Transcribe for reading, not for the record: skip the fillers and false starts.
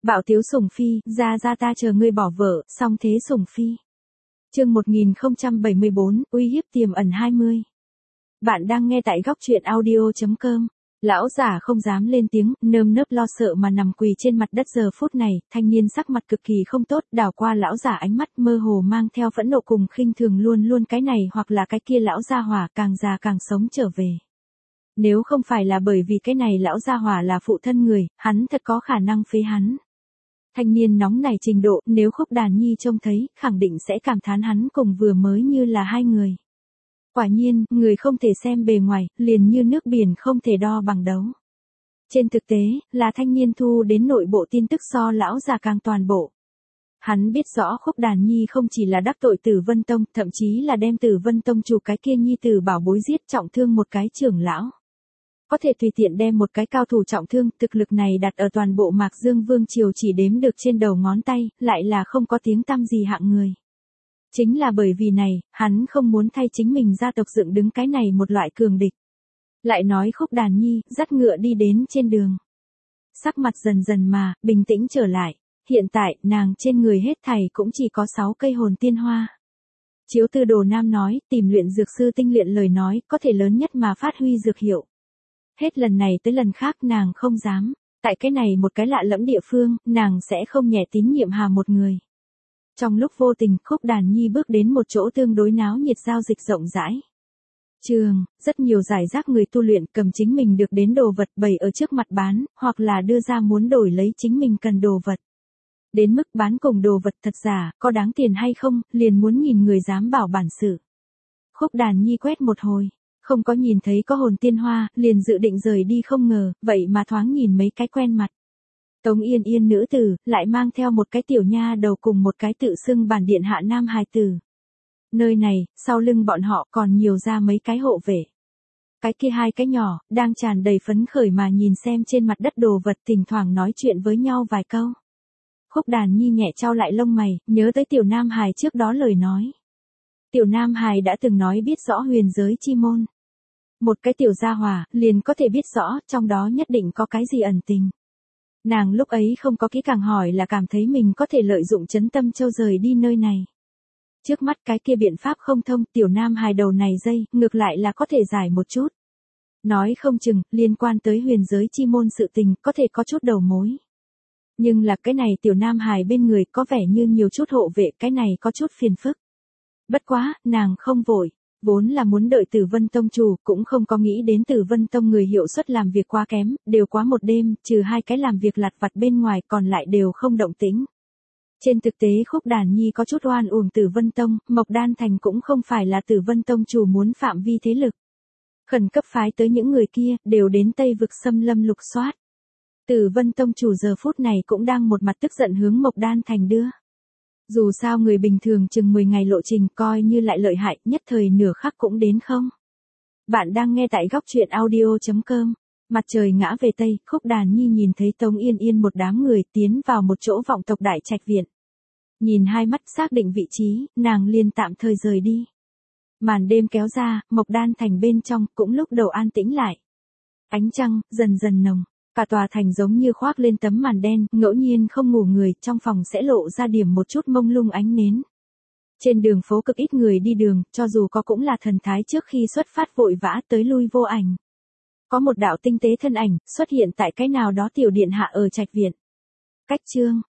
Bạo tiếu sủng phi, ra ta chờ ngươi bỏ vợ, xong thế sủng phi. Chương 1074, uy hiếp tiềm ẩn 20. Bạn đang nghe tại góc truyện audio.com. Lão giả không dám lên tiếng, nơm nớp lo sợ mà nằm quỳ trên mặt đất. Giờ phút này, thanh niên sắc mặt cực kỳ không tốt, đảo qua lão giả ánh mắt mơ hồ mang theo phẫn nộ cùng khinh thường, luôn cái này hoặc là cái kia lão gia hỏa càng già càng sống trở về. Nếu không phải là bởi vì cái này lão gia hỏa là phụ thân người, hắn thật có khả năng phế hắn. Thanh niên nóng này trình độ, nếu Khúc Đàn Nhi trông thấy, khẳng định sẽ cảm thán hắn cùng vừa mới như là hai người. Quả nhiên, người không thể xem bề ngoài, liền như nước biển không thể đo bằng đấu. Trên thực tế, là thanh niên thu đến nội bộ tin tức so lão già càng toàn bộ. Hắn biết rõ Khúc Đàn Nhi không chỉ là đắc tội Tử Vân Tông, thậm chí là đem Tử Vân Tông chủ cái kia nhi tử bảo bối giết trọng thương một cái trưởng lão. Có thể tùy tiện đem một cái cao thủ trọng thương, thực lực này đặt ở toàn bộ Mạc Dương Vương triều chỉ đếm được trên đầu ngón tay, lại là không có tiếng tăm gì hạng người. Chính là bởi vì này, hắn không muốn thay chính mình gia tộc dựng đứng cái này một loại cường địch. Lại nói Khúc Đàn Nhi, dắt ngựa đi đến trên đường. Sắc mặt dần dần mà, bình tĩnh trở lại. Hiện tại, nàng trên người hết thảy cũng chỉ có 6 cây hồn tiên hoa. Chiếu Tư Đồ Nam nói, tìm luyện dược sư tinh luyện lời nói, có thể lớn nhất mà phát huy dược hiệu. Hết lần này tới lần khác nàng không dám. Tại cái này một cái lạ lẫm địa phương, nàng sẽ không nhẹ tín nhiệm hà một người. Trong lúc vô tình, Khúc Đàn Nhi bước đến một chỗ tương đối náo nhiệt giao dịch rộng rãi. Trường, rất nhiều giải rác người tu luyện cầm chính mình được đến đồ vật bày ở trước mặt bán, hoặc là đưa ra muốn đổi lấy chính mình cần đồ vật. Đến mức bán cùng đồ vật thật giả, có đáng tiền hay không, liền muốn nhìn người dám bảo bản sự. Khúc Đàn Nhi quét một hồi, không có nhìn thấy có hồn tiên hoa, liền dự định rời đi, không ngờ, vậy mà thoáng nhìn mấy cái quen mặt. Tống Yên Yên nữ tử, lại mang theo một cái tiểu nha đầu cùng một cái tự xưng bản điện hạ nam hài tử. Nơi này, sau lưng bọn họ còn nhiều ra mấy cái hộ vệ. Cái kia hai cái nhỏ, đang tràn đầy phấn khởi mà nhìn xem trên mặt đất đồ vật, thỉnh thoảng nói chuyện với nhau vài câu. Khúc Đàn Nhi nhẹ trao lại lông mày, nhớ tới tiểu nam hài trước đó lời nói. Tiểu nam hài đã từng nói biết rõ huyền giới chi môn. Một cái tiểu gia hỏa, liền có thể biết rõ, trong đó nhất định có cái gì ẩn tình. Nàng lúc ấy không có kỹ càng hỏi là cảm thấy mình có thể lợi dụng Trấn Tâm Châu rời đi nơi này. Trước mắt cái kia biện pháp không thông, tiểu nam hài đầu này dây, ngược lại là có thể giải một chút. Nói không chừng, liên quan tới huyền giới chi môn sự tình, có thể có chút đầu mối. Nhưng là cái này tiểu nam hài bên người có vẻ như nhiều chút hộ vệ, cái này có chút phiền phức. Bất quá, nàng không vội. Vốn là muốn đợi Tử Vân Tông chủ, cũng không có nghĩ đến Tử Vân Tông người hiệu suất làm việc quá kém, đều quá một đêm, trừ hai cái làm việc lặt vặt bên ngoài còn lại đều không động tĩnh. Trên thực tế Khúc Đàn Nhi có chút oan uổng Tử Vân Tông, Mộc Đan Thành cũng không phải là Tử Vân Tông chủ muốn phạm vi thế lực. Khẩn cấp phái tới những người kia, đều đến Tây vực xâm lâm lục soát. Tử Vân Tông chủ giờ phút này cũng đang một mặt tức giận hướng Mộc Đan Thành đưa. Dù sao người bình thường chừng 10 ngày lộ trình coi như lại lợi hại, nhất thời nửa khắc cũng đến không. Bạn đang nghe tại góc truyện audio.com. Mặt trời ngã về Tây, Khúc Đàn Nhi nhìn thấy Tống Yên Yên một đám người tiến vào một chỗ vọng tộc đại trạch viện. Nhìn hai mắt xác định vị trí, nàng liền tạm thời rời đi. Màn đêm kéo ra, Mộc Đan Thành bên trong cũng lúc đầu an tĩnh lại. Ánh trăng, dần dần nồng. Cả tòa thành giống như khoác lên tấm màn đen, ngẫu nhiên không ngủ người, trong phòng sẽ lộ ra điểm một chút mông lung ánh nến. Trên đường phố cực ít người đi đường, cho dù có cũng là thần thái trước khi xuất phát vội vã tới lui vô ảnh. Có một đạo tinh tế thân ảnh, xuất hiện tại cái nào đó tiểu điện hạ ở trạch viện. Cách chương,